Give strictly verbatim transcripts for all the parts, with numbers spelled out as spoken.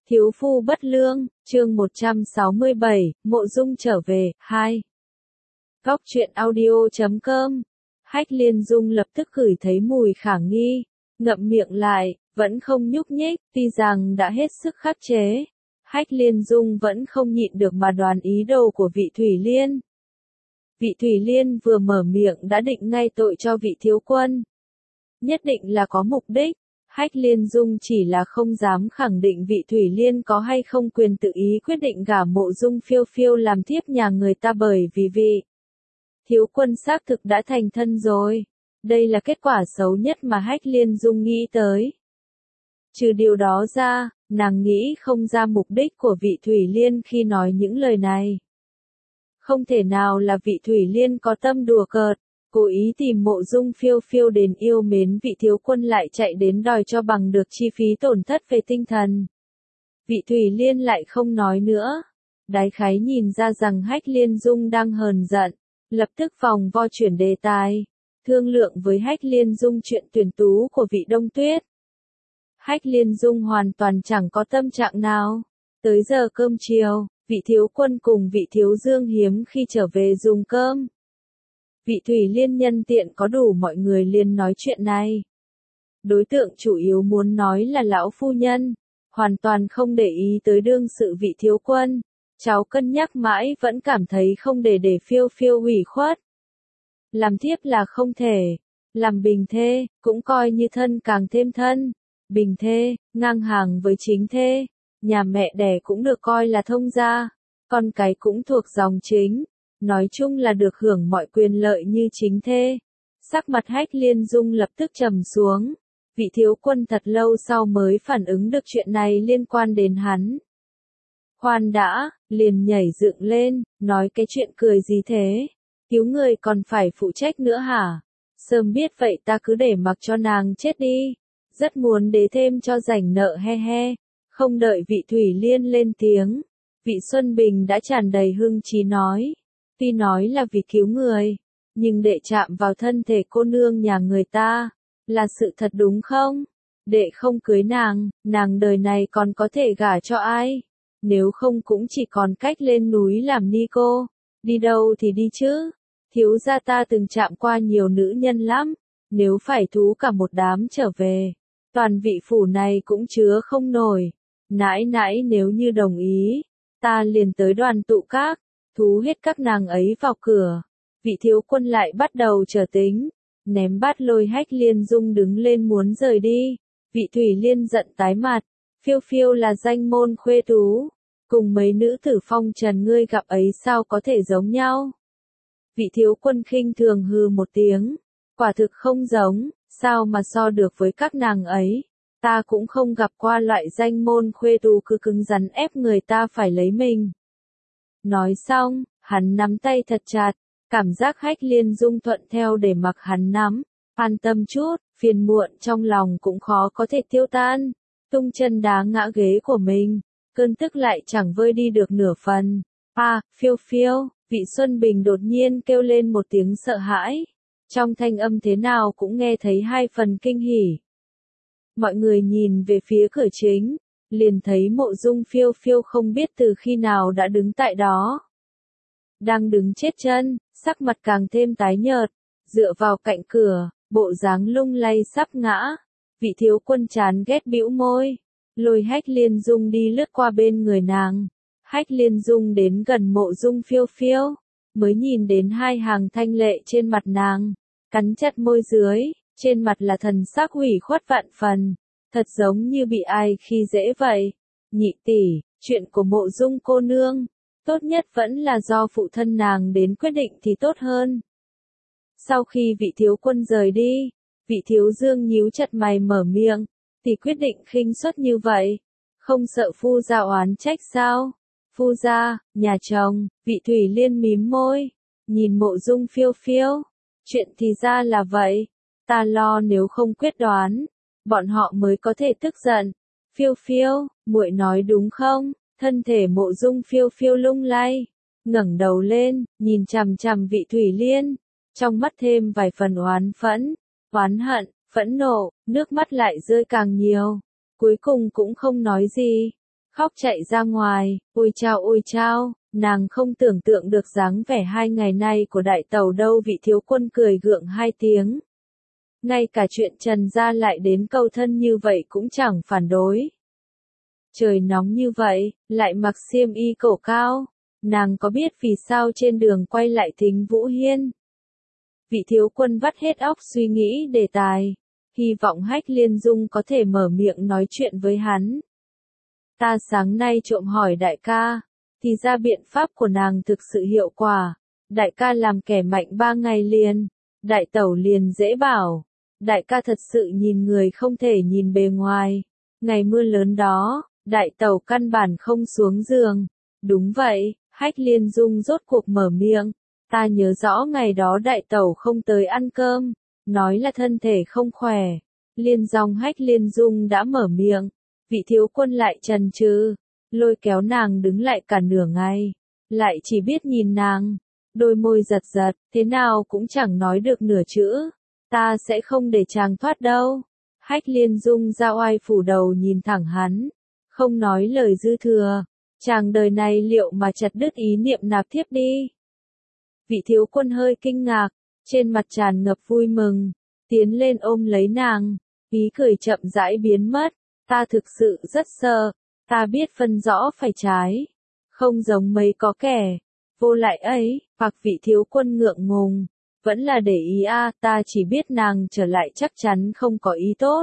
Thiếu phu bất lương, chương một trăm sáu mươi bảy, Mộ Dung trở về, hai. Góc truyện audio chấm com. Hách Liên Dung lập tức gửi thấy mùi khả nghi, ngậm miệng lại, vẫn không nhúc nhích, tuy rằng đã hết sức khắc chế. Hách Liên Dung vẫn không nhịn được mà đoán ý đồ của vị Thủy Liên. Vị Thủy Liên vừa mở miệng đã định ngay tội cho vị thiếu quân. Nhất định là có mục đích. Hách Liên Dung chỉ là không dám khẳng định vị Thủy Liên có hay không quyền tự ý quyết định gả Mộ Dung Phiêu Phiêu làm thiếp nhà người ta, bởi vì vị thiếu quân xác thực đã thành thân rồi. Đây là kết quả xấu nhất mà Hách Liên Dung nghĩ tới. Trừ điều đó ra, nàng nghĩ không ra mục đích của vị Thủy Liên khi nói những lời này. Không thể nào là vị Thủy Liên có tâm đùa cợt, cố ý tìm Mộ Dung Phiêu Phiêu đến yêu mến vị thiếu quân lại chạy đến đòi cho bằng được chi phí tổn thất về tinh thần. Vị Thủy Liên lại không nói nữa. Đái khái nhìn ra rằng Hách Liên Dung đang hờn giận, lập tức vòng vo chuyển đề tài, thương lượng với Hách Liên Dung chuyện tuyển tú của vị Đông Tuyết. Hách Liên Dung hoàn toàn chẳng có tâm trạng nào. Tới giờ cơm chiều, vị thiếu quân cùng vị thiếu dương hiếm khi trở về dùng cơm. Vị Thủy Liên nhân tiện có đủ mọi người liền nói chuyện này. Đối tượng chủ yếu muốn nói là lão phu nhân, hoàn toàn không để ý tới đương sự vị thiếu quân. Cháu cân nhắc mãi vẫn cảm thấy không để để Phiêu Phiêu ủy khuất. Làm thiếp là không thể, làm bình thê, cũng coi như thân càng thêm thân. Bình thê, ngang hàng với chính thê, nhà mẹ đẻ cũng được coi là thông gia, con cái cũng thuộc dòng chính. Nói chung là được hưởng mọi quyền lợi như chính thê. Sắc mặt Hách Liên Dung lập tức trầm xuống. Vị thiếu quân thật lâu sau mới phản ứng được chuyện này liên quan đến hắn. Khoan đã, liền nhảy dựng lên, nói cái chuyện cười gì thế? Cứu người còn phải phụ trách nữa hả? Sớm biết vậy ta cứ để mặc cho nàng chết đi. Rất muốn đế thêm cho rảnh nợ he he. Không đợi vị Thủy Liên lên tiếng, vị Xuân Bình đã tràn đầy hưng trí nói. Tuy nói là vì cứu người, nhưng đệ chạm vào thân thể cô nương nhà người ta, là sự thật đúng không? Đệ không cưới nàng, nàng đời này còn có thể gả cho ai? Nếu không cũng chỉ còn cách lên núi làm ni cô. Đi đâu thì đi chứ? Thiếu gia ta từng chạm qua nhiều nữ nhân lắm, nếu phải thú cả một đám trở về, toàn vị phủ này cũng chứa không nổi. Nãi nãi nếu như đồng ý, ta liền tới đoàn tụ các, thú hết các nàng ấy vào cửa. Vị thiếu quân lại bắt đầu trở tính, ném bát lôi Hách Liên Dung đứng lên muốn rời đi. Vị Thủy Liên giận tái mặt, Phiêu Phiêu là danh môn khuê tú, cùng mấy nữ tử phong trần ngươi gặp ấy sao có thể giống nhau. Vị thiếu quân khinh thường hừ một tiếng, quả thực không giống, sao mà so được với các nàng ấy. Ta cũng không gặp qua loại danh môn khuê tú cứ cứng rắn ép người ta phải lấy mình. Nói xong, hắn nắm tay thật chặt, cảm giác Hách Liên Dung thuận theo để mặc hắn nắm, an tâm chút, phiền muộn trong lòng cũng khó có thể tiêu tan. Tung chân đá ngã ghế của mình, cơn tức lại chẳng vơi đi được nửa phần. À, Phiêu Phiêu, vị Xuân Bình đột nhiên kêu lên một tiếng sợ hãi. Trong thanh âm thế nào cũng nghe thấy hai phần kinh hỉ. Mọi người nhìn về phía cửa chính, liền thấy Mộ Dung Phiêu Phiêu không biết từ khi nào đã đứng tại đó. Đang đứng chết chân, sắc mặt càng thêm tái nhợt, dựa vào cạnh cửa, bộ dáng lung lay sắp ngã. Vị thiếu quân chán ghét bĩu môi, lôi Hách Liên Dung đi lướt qua bên người nàng. Hách Liên Dung đến gần Mộ Dung Phiêu Phiêu, mới nhìn đến hai hàng thanh lệ trên mặt nàng, cắn chặt môi dưới, trên mặt là thần sắc hủy khuất vạn phần, thật giống như bị ai khi dễ vậy. Nhị tỷ, chuyện của Mộ Dung cô nương, tốt nhất vẫn là do phụ thân nàng đến quyết định thì tốt hơn. Sau khi vị thiếu quân rời đi, vị thiếu dương nhíu chặt mày mở miệng, thì quyết định khinh suất như vậy, không sợ phu gia oán trách sao? Phu gia, nhà chồng, vị Thủy Liên mím môi, nhìn Mộ Dung Phiêu Phiêu, chuyện thì ra là vậy, ta lo nếu không quyết đoán, bọn họ mới có thể tức giận. Phiêu Phiêu, muội nói đúng không? Thân thể Mộ Dung Phiêu Phiêu lung lay, ngẩng đầu lên, nhìn chằm chằm vị Thủy Liên, trong mắt thêm vài phần oán phẫn, oán hận, phẫn nộ, nước mắt lại rơi càng nhiều. Cuối cùng cũng không nói gì. khóc chạy ra ngoài, ôi chao ôi chao, nàng không tưởng tượng được dáng vẻ hai ngày nay của đại tẩu đâu. Vị thiếu quân cười gượng hai tiếng. Ngay cả chuyện Trần gia lại đến cầu thân như vậy cũng chẳng phản đối. Trời nóng như vậy, lại mặc xiêm y cổ cao, nàng có biết vì sao trên đường quay lại Thính Vũ Hiên. Vị thiếu quân vắt hết óc suy nghĩ đề tài, hy vọng Hách Liên Dung có thể mở miệng nói chuyện với hắn. Ta sáng nay trộm hỏi đại ca, thì ra biện pháp của nàng thực sự hiệu quả. Đại ca làm kẻ mạnh ba ngày liền, đại tẩu liền dễ bảo. Đại ca thật sự nhìn người không thể nhìn bề ngoài. Ngày mưa lớn đó, đại tẩu căn bản không xuống giường. Đúng vậy, Hách Liên Dung rốt cuộc mở miệng. Ta nhớ rõ ngày đó đại tẩu không tới ăn cơm, nói là thân thể không khỏe. Liên dòng Hách Liên Dung đã mở miệng. Vị thiếu quân lại chần chừ, lôi kéo nàng đứng lại cả nửa ngày, lại chỉ biết nhìn nàng, đôi môi giật giật, thế nào cũng chẳng nói được nửa chữ. Ta sẽ không để chàng thoát đâu. Hách Liên Dung ra oai phủ đầu nhìn thẳng hắn, không nói lời dư thừa. Chàng đời này liệu mà chặt đứt ý niệm nạp thiếp đi. Vị thiếu quân hơi kinh ngạc, trên mặt tràn ngập vui mừng, tiến lên ôm lấy nàng, ý cười chậm rãi biến mất. Ta thực sự rất sợ, ta biết phân rõ phải trái, không giống mấy có kẻ vô lại ấy. Hoặc vị thiếu quân ngượng ngùng, vẫn là để ý a, à, ta chỉ biết nàng trở lại chắc chắn không có ý tốt.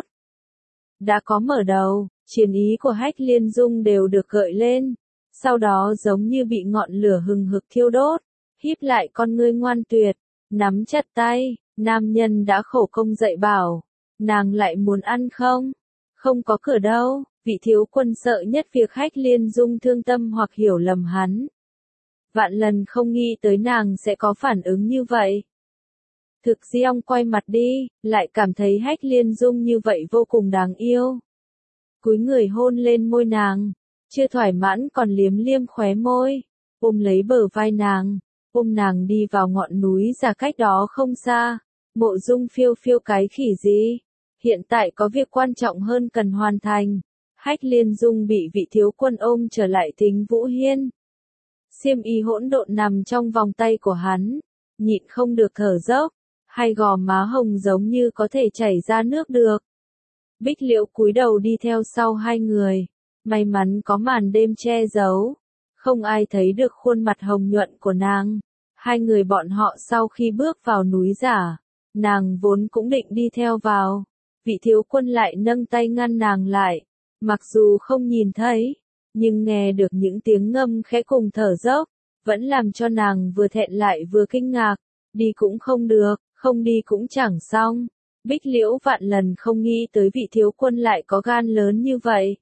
Đã có mở đầu, chiến ý của Hách Liên Dung đều được gợi lên, sau đó giống như bị ngọn lửa hừng hực thiêu đốt, híp lại con ngươi ngoan tuyệt, nắm chặt tay. Nam nhân đã khổ công dạy bảo, nàng lại muốn ăn không? Không có cửa đâu. Vị thiếu quân sợ nhất việc Hách Liên Dung thương tâm hoặc hiểu lầm hắn. Vạn lần không nghĩ tới nàng sẽ có phản ứng như vậy. Thực Diong quay mặt đi, lại cảm thấy Hách Liên Dung như vậy vô cùng đáng yêu. Cúi người hôn lên môi nàng, chưa thoải mãn còn liếm liêm khóe môi, ôm lấy bờ vai nàng, ôm nàng đi vào ngọn núi già cách đó không xa. Mộ Dung phiêu phiêu cái khỉ gì? Hiện tại có việc quan trọng hơn cần hoàn thành. Hách Liên Dung bị vị thiếu quân ôm trở lại Thính Vũ Hiên. Xiêm y hỗn độn nằm trong vòng tay của hắn, nhịn không được thở dốc, hai gò má hồng giống như có thể chảy ra nước được. Bích Liễu cúi đầu đi theo sau hai người, may mắn có màn đêm che giấu, không ai thấy được khuôn mặt hồng nhuận của nàng. Hai người bọn họ sau khi bước vào núi giả, nàng vốn cũng định đi theo vào, vị thiếu quân lại nâng tay ngăn nàng lại. Mặc dù không nhìn thấy, nhưng nghe được những tiếng ngâm khẽ cùng thở dốc, vẫn làm cho nàng vừa thẹn lại vừa kinh ngạc. Đi cũng không được, không đi cũng chẳng xong. Bích Liễu vạn lần không nghĩ tới vị thiếu quân lại có gan lớn như vậy.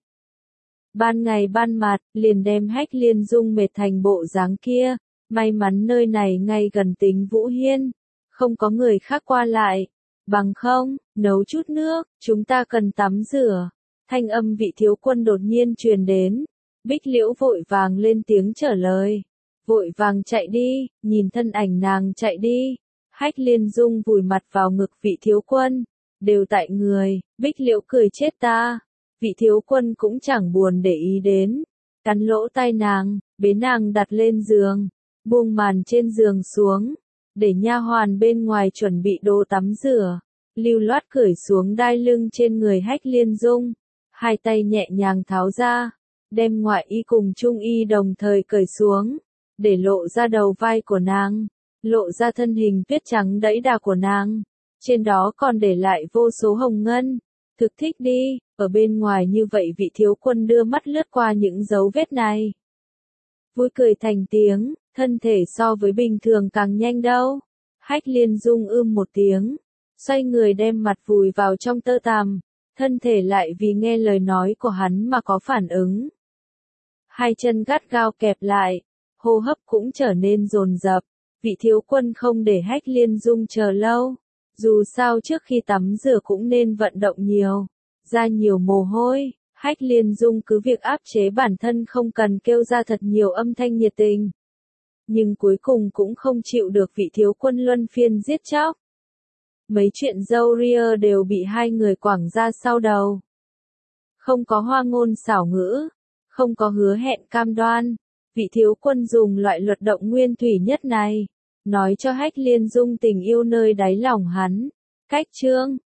Ban ngày ban mặt, liền đem Hách Liên Dung mệt thành bộ dáng kia. May mắn nơi này ngay gần Thính Vũ Hiên, không có người khác qua lại. Bằng không, nấu chút nước, chúng ta cần tắm rửa. Thanh âm vị thiếu quân đột nhiên truyền đến. Bích Liễu vội vàng lên tiếng trả lời. Vội vàng chạy đi, nhìn thân ảnh nàng chạy đi. Hách Liên Dung vùi mặt vào ngực vị thiếu quân. Đều tại người. Bích Liễu cười chết ta. Vị thiếu quân cũng chẳng buồn để ý đến. Cắn lỗ tai nàng, bế nàng đặt lên giường, buông màn trên giường xuống, để nha hoàn bên ngoài chuẩn bị đồ tắm rửa. Lưu loát cởi xuống đai lưng trên người Hách Liên Dung, hai tay nhẹ nhàng tháo ra, đem ngoại y cùng trung y đồng thời cởi xuống, để lộ ra đầu vai của nàng, lộ ra thân hình tuyết trắng đẫy đà của nàng, trên đó còn để lại vô số hồng ngân. Thực thích đi, ở bên ngoài như vậy vị thiếu quân đưa mắt lướt qua những dấu vết này. Vui cười thành tiếng, thân thể so với bình thường càng nhanh đâu. Hách Liên Dung ưm một tiếng, xoay người đem mặt vùi vào trong tơ tằm, thân thể lại vì nghe lời nói của hắn mà có phản ứng. Hai chân gắt gao kẹp lại, hô hấp cũng trở nên dồn dập, vị thiếu quân không để Hách Liên Dung chờ lâu. Dù sao trước khi tắm rửa cũng nên vận động nhiều, ra nhiều mồ hôi. Hách Liên Dung cứ việc áp chế bản thân không cần kêu ra thật nhiều âm thanh nhiệt tình. Nhưng cuối cùng cũng không chịu được vị thiếu quân luân phiên giết chóc. Mấy chuyện râu ria đều bị hai người quẳng ra sau đầu. Không có hoa ngôn xảo ngữ, không có hứa hẹn cam đoan. Vị thiếu quân dùng loại luật động nguyên thủy nhất này, nói cho Hách Liên Dung tình yêu nơi đáy lòng hắn. Cách chương